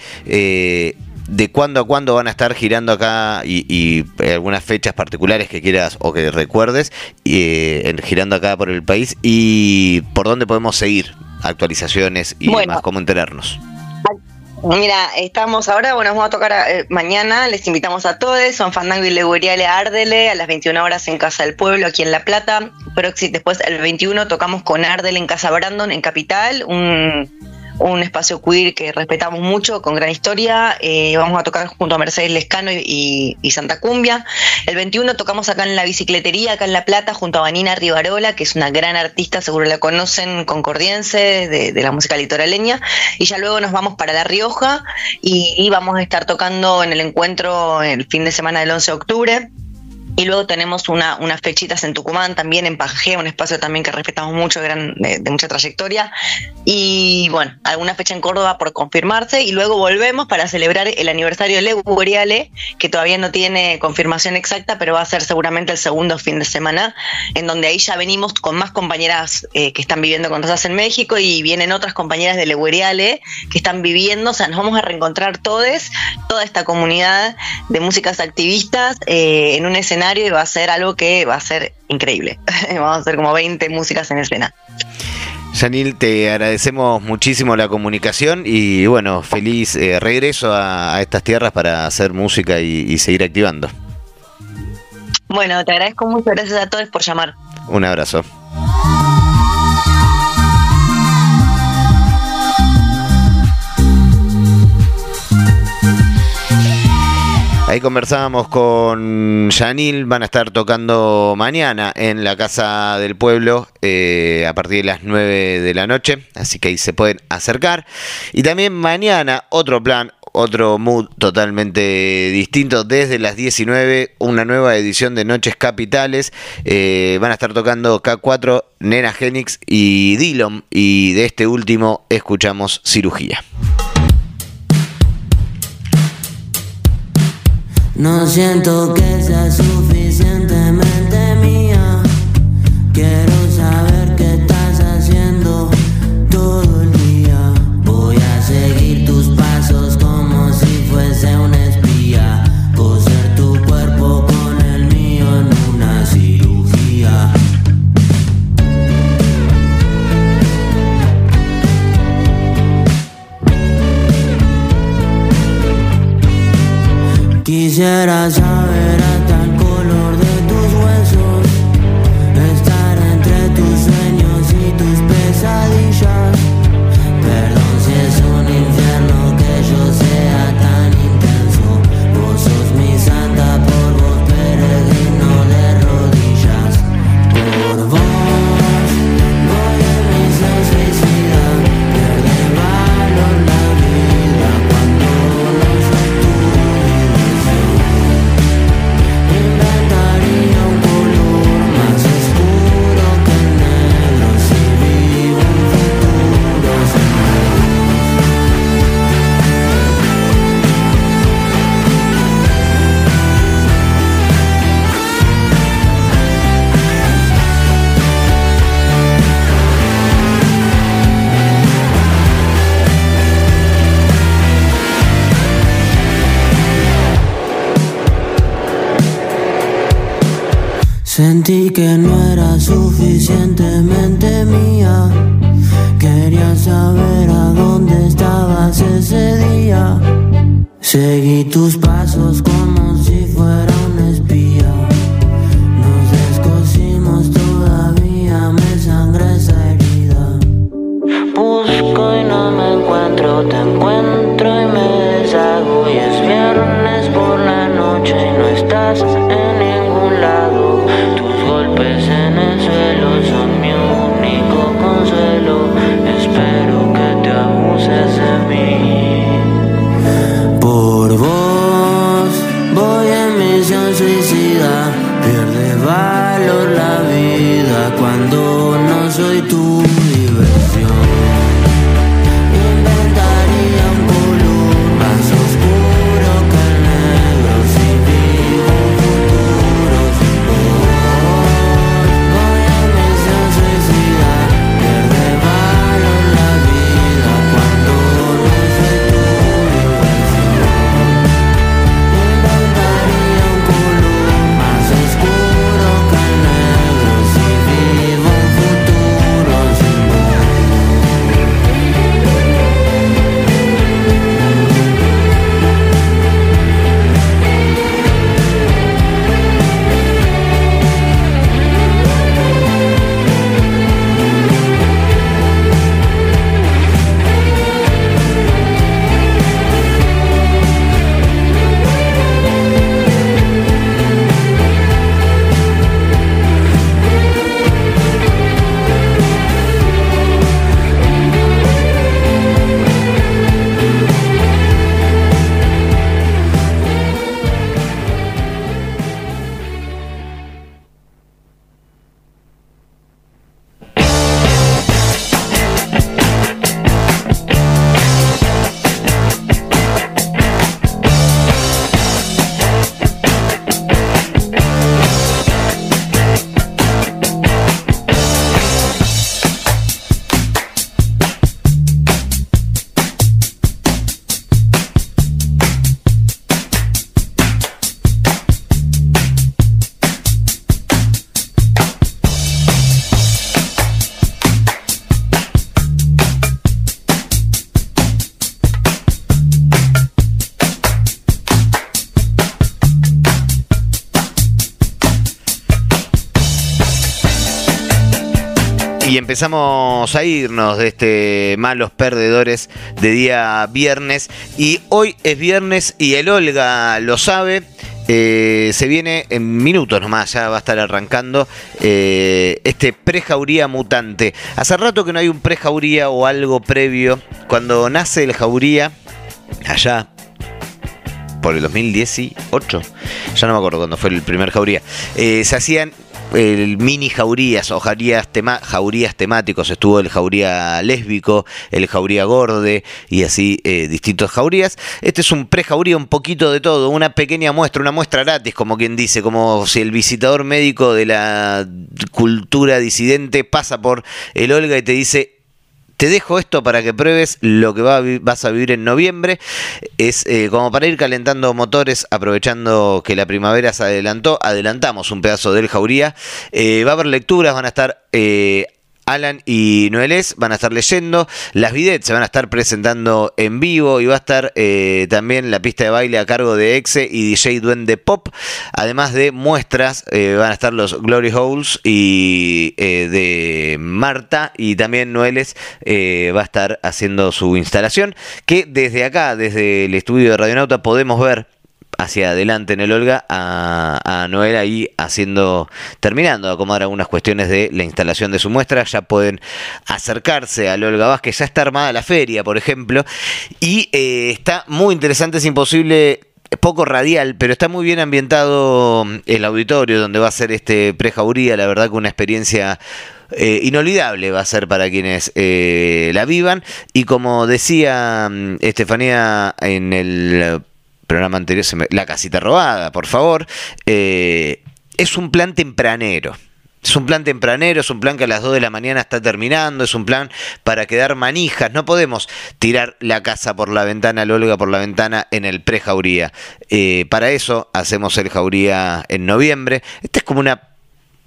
¿De cuándo a cuándo van a estar girando acá y algunas fechas particulares que quieras o que recuerdes, girando acá por el país? ¿Y por dónde podemos seguir actualizaciones y demás, cómo enterarnos? Mira, estamos ahora, vamos a tocar mañana, les invitamos a todos, son Fandango y Leguriale Ardele a las 21 horas en Casa del Pueblo, aquí en La Plata. Pero después, el 21, tocamos con Ardele en Casa Brandon, en Capital, un espacio queer que respetamos mucho, con gran historia. Vamos a tocar junto a Mercedes Lescano y Santa Cumbia. El 21 tocamos acá en la Bicicletería, acá en La Plata, junto a Vanina Rivarola, que es una gran artista, seguro la conocen, concordiense, de la música litoraleña. Y ya luego nos vamos para La Rioja y vamos a estar tocando en el encuentro el fin de semana del 11 de octubre. Y luego tenemos unas fechitas en Tucumán, también en Pangea, un espacio también que respetamos mucho, de mucha trayectoria. Y bueno, alguna fecha en Córdoba por confirmarse. Y luego volvemos para celebrar el aniversario de Leguriale, que todavía no tiene confirmación exacta, pero va a ser seguramente el segundo fin de semana, en donde ahí ya venimos con más compañeras que están viviendo con nosotras en México, y vienen otras compañeras de Leguriale que están viviendo. O sea, nos vamos a reencontrar toda esta comunidad de músicas activistas en un escenario, y va a ser algo que va a ser increíble. Vamos a hacer como 20 músicas en escena. Yanil, te agradecemos muchísimo la comunicación y bueno, feliz regreso a estas tierras para hacer música y seguir activando. Bueno, te agradezco mucho, gracias a todos por llamar. Un abrazo. Ahí conversábamos con Yanil, van a estar tocando mañana en la Casa del Pueblo a partir de las 9 de la noche, así que ahí se pueden acercar. Y también mañana otro plan, otro mood totalmente distinto, desde las 19, una nueva edición de Noches Capitales. Van a estar tocando K4, Nena Genix y Dillon, y de este último escuchamos Cirugía. No siento que sea suficientemente mía. Quiero saber qué estás haciendo todo el día. Voy a seguir tus pasos como si fuese un espía. Coser tu cuerpo con el mío en una cirugía. Quisiera saber hasta el color de tus huesos, estar entre tus sueños y tus pesadillas. Perdón si es un infierno que yo sea tan intenso. Vos sos Sentí que no era suficientemente mía. Quería saber a dónde estabas ese día. Seguí tus pasos como si fuera un espía. Nos descosimos todavía, me sangra esa herida. Busco y no me encuentro, te encuentro y me deshago. Y es viernes por la noche y no estás en ningún lado. Tus golpes en el suelo son mi único consuelo. Espero que te abuses de mí. Por vos voy en misión suicida. Pierde valor la vida cuando no soy tu diversión. Inventaría un color más oscuro que el negro si vivo un futuro sin vos. Voy en misión suicida. Pierde valor la vida cuando no soy tu diversión. Inventaría un color más oscuro que el negro si vivo un futuro sin vos. Y empezamos a irnos de este Malos Perdedores de día viernes. Y hoy es viernes y el Olga lo sabe. Se viene en minutos nomás, ya va a estar arrancando este Prejauría Mutante. Hace rato que no hay un Prejauría o algo previo. Cuando nace el Jauría, allá por el 2018, ya no me acuerdo cuándo fue el primer Jauría, se hacían mini jaurías o jaurías temáticos. Estuvo el jauría lésbico, el jauría gorde y así distintos jaurías. Este es un prejauría, un poquito de todo, una pequeña muestra, una muestra gratis, como quien dice, como si el visitador médico de la cultura disidente pasa por el Olga y te dice: te dejo esto para que pruebes lo que vas a vivir en noviembre. Es como para ir calentando motores, aprovechando que la primavera se adelantó. Adelantamos un pedazo del Jauría. Va a haber lecturas, van a estar Alan y Noelés, van a estar leyendo. Las videts se van a estar presentando en vivo y va a estar también la pista de baile a cargo de Exe y DJ Duende Pop. Además de muestras, van a estar los Glory Holes y de Marta, y también Noelés va a estar haciendo su instalación, que desde acá, desde el estudio de Radionauta, podemos ver hacia adelante en el Olga a Noel ahí terminando de acomodar algunas cuestiones de la instalación de su muestra. Ya pueden acercarse al Olga Vázquez, ya está armada la feria, por ejemplo, y está muy interesante. Es imposible, poco radial, pero está muy bien ambientado el auditorio donde va a ser este Prejauría. La verdad que una experiencia inolvidable va a ser para quienes la vivan. Y como decía Estefanía en el programa anterior, la casita robada, por favor, es un plan tempranero. Es un plan tempranero, es un plan que a las 2 de la mañana está terminando, es un plan para quedar manijas. No podemos tirar la casa por la ventana, el Olga por la ventana en el prejauría. Para eso hacemos el Jauría en noviembre. Esta es como una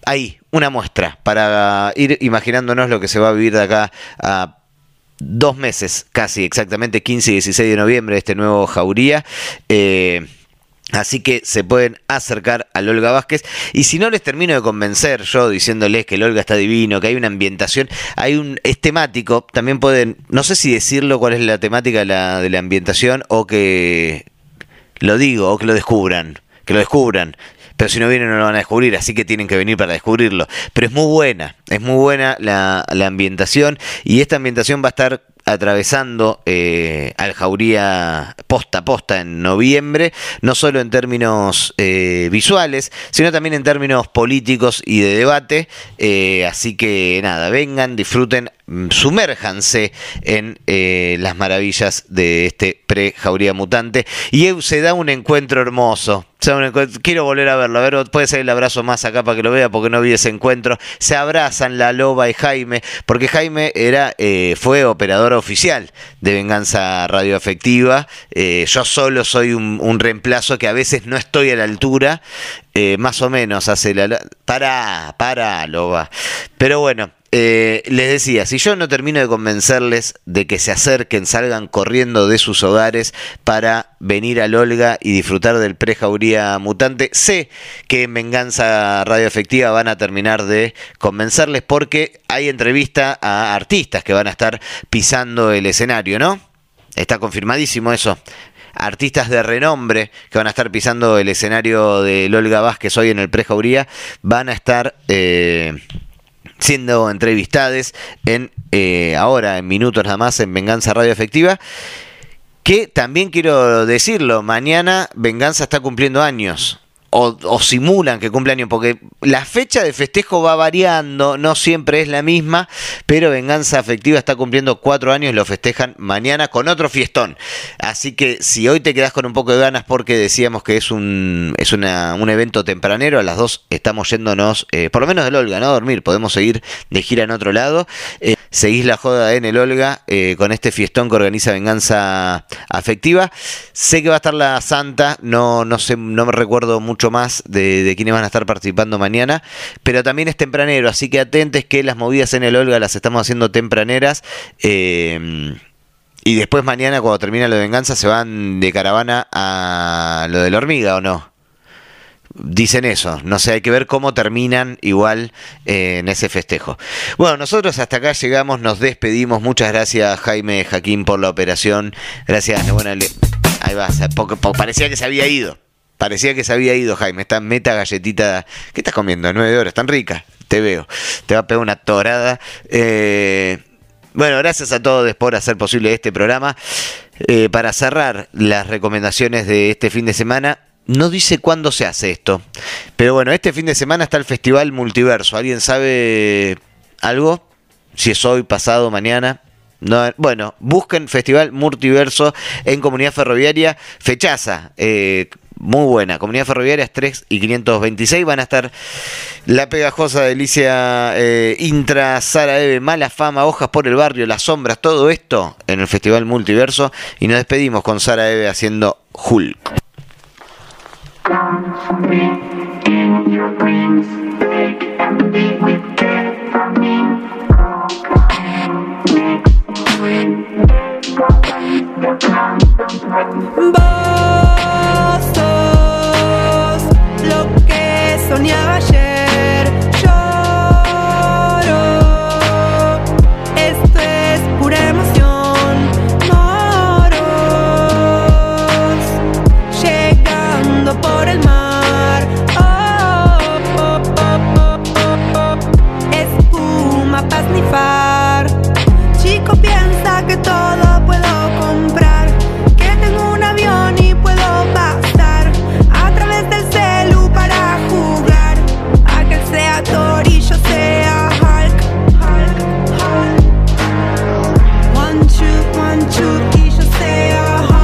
ahí, una muestra para ir imaginándonos lo que se va a vivir de acá a 2 meses, casi exactamente, 15 y 16 de noviembre, este nuevo Jauría. Así que se pueden acercar al Olga Vázquez. Y si no les termino de convencer yo diciéndoles que el Olga está divino, que hay una ambientación, es temático, también pueden, no sé si decirlo cuál es la temática de la ambientación, o que lo digo, o que lo descubran. Pero si no vienen no lo van a descubrir, así que tienen que venir para descubrirlo. Pero es muy buena la ambientación, y esta ambientación va a estar atravesando al Jauría posta a posta en noviembre, no solo en términos visuales, sino también en términos políticos y de debate. Así que nada, vengan, disfruten, sumérjanse en las maravillas de este pre-Jauría Mutante, y se da un encuentro hermoso. Quiero volver a verlo, a ver, puede ser el abrazo más acá para que lo vea, porque no vi ese encuentro. Se abrazan la Loba y Jaime, porque Jaime fue operador oficial de Venganza Radioafectiva. Yo solo soy un reemplazo que a veces no estoy a la altura, más o menos hace para Loba. Pero bueno, les decía, si yo no termino de convencerles de que se acerquen, salgan corriendo de sus hogares para venir al Olga y disfrutar del pre-Jauría Mutante, sé que en Venganza Radioafectiva van a terminar de convencerles, porque hay entrevista a artistas que van a estar pisando el escenario, ¿no? Está confirmadísimo eso. Artistas de renombre que van a estar pisando el escenario del Olga Vázquez hoy en el pre-Jauría van a estar siendo entrevistadas ahora en minutos nada más en Venganza Radioafectiva, que también quiero decirlo, mañana Venganza está cumpliendo años. O simulan que cumple años, porque la fecha de festejo va variando, no siempre es la misma, pero Venganza Afectiva está cumpliendo 4 años, lo festejan mañana con otro fiestón. Así que si hoy te quedás con un poco de ganas, porque decíamos que es un evento tempranero, a las 2 estamos yéndonos, por lo menos del Olga, ¿no? A dormir, podemos seguir de gira en otro lado. Seguís la joda en el Olga con este fiestón que organiza Venganza Afectiva. Sé que va a estar la Santa, no sé, no me recuerdo mucho más de quienes van a estar participando mañana, pero también es tempranero, así que atentes que las movidas en el Olga las estamos haciendo tempraneras, y después mañana, cuando termina lo de Venganza, se van de caravana a lo de la Hormiga, ¿o no? Dicen eso, no sé, hay que ver cómo terminan igual en ese festejo. Bueno, nosotros hasta acá llegamos, nos despedimos. Muchas gracias, Jaime Jaquín, por la operación. Gracias, bueno, ahí va, parecía que se había ido. Jaime, esta meta galletita. ¿Qué estás comiendo? 9 horas, tan rica. Te veo. Te va a pegar una torada. Bueno, gracias a todos por hacer posible este programa. Para cerrar las recomendaciones de este fin de semana, no dice cuándo se hace esto, pero bueno, este fin de semana está el Festival Multiverso. ¿Alguien sabe algo? Si es hoy, pasado, mañana. No, bueno, busquen Festival Multiverso en Comunidad Ferroviaria. Fechaza, muy buena. Comunidad Ferroviaria 3 y 526. Van a estar La Pegajosa, Delicia, Intra, Sara Eve, Mala Fama, Hojas por el Barrio, Las Sombras, todo esto en el Festival Multiverso. Y nos despedimos con Sara Eve haciendo Hulk. Vos sos lo que soñaba ayer. Lloro, esto es pura emoción. Moros llegando por el mar. Espuma para snifar. Chico piensa que todo puedo comprar, que tengo un avión y puedo pasar a través del celu para jugar a que él sea Thor y yo sea Hulk. One, two, y yo sea Hulk.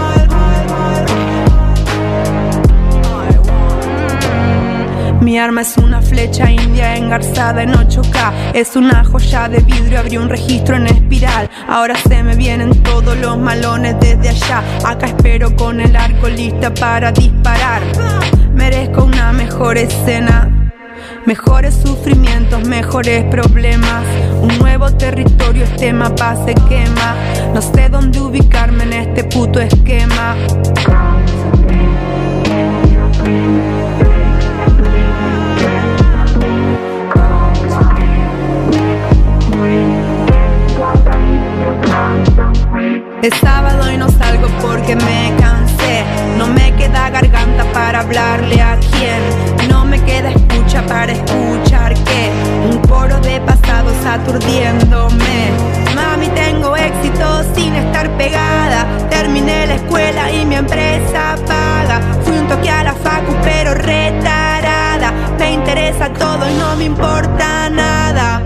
Mi arma es una flecha india engarzada en 8K. Es una joya de vidrio, abrí un registro en espiral. Ahora se me vienen todos los malones desde allá. Acá espero con el arco lista para disparar. Merezco una mejor escena. Mejores sufrimientos, mejores problemas. Un nuevo territorio, este mapa se quema. No sé dónde ubicarme en este puto esquema. Es sábado y no salgo porque me cansé. No me queda garganta para hablarle a quién. No me queda escucha para escuchar que un coro de pasados aturdiéndome. Mami, tengo éxito sin estar pegada. Terminé la escuela y mi empresa paga. Fui un toque a la facu pero retarada. Me interesa todo y no me importa nada.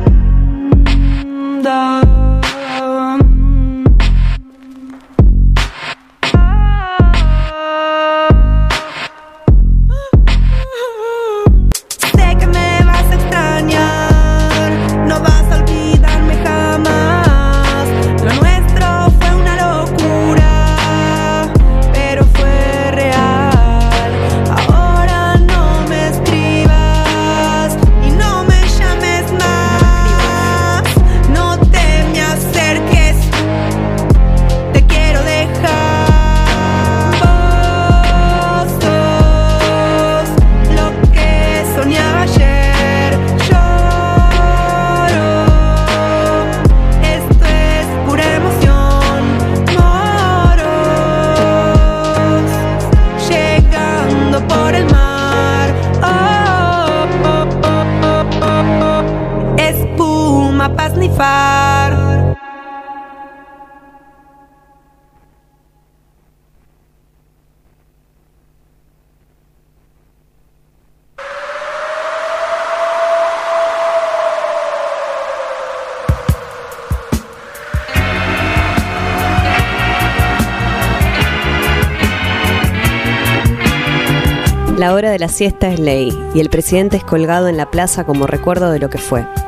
La hora de la siesta es ley y el presidente es colgado en la plaza como recuerdo de lo que fue.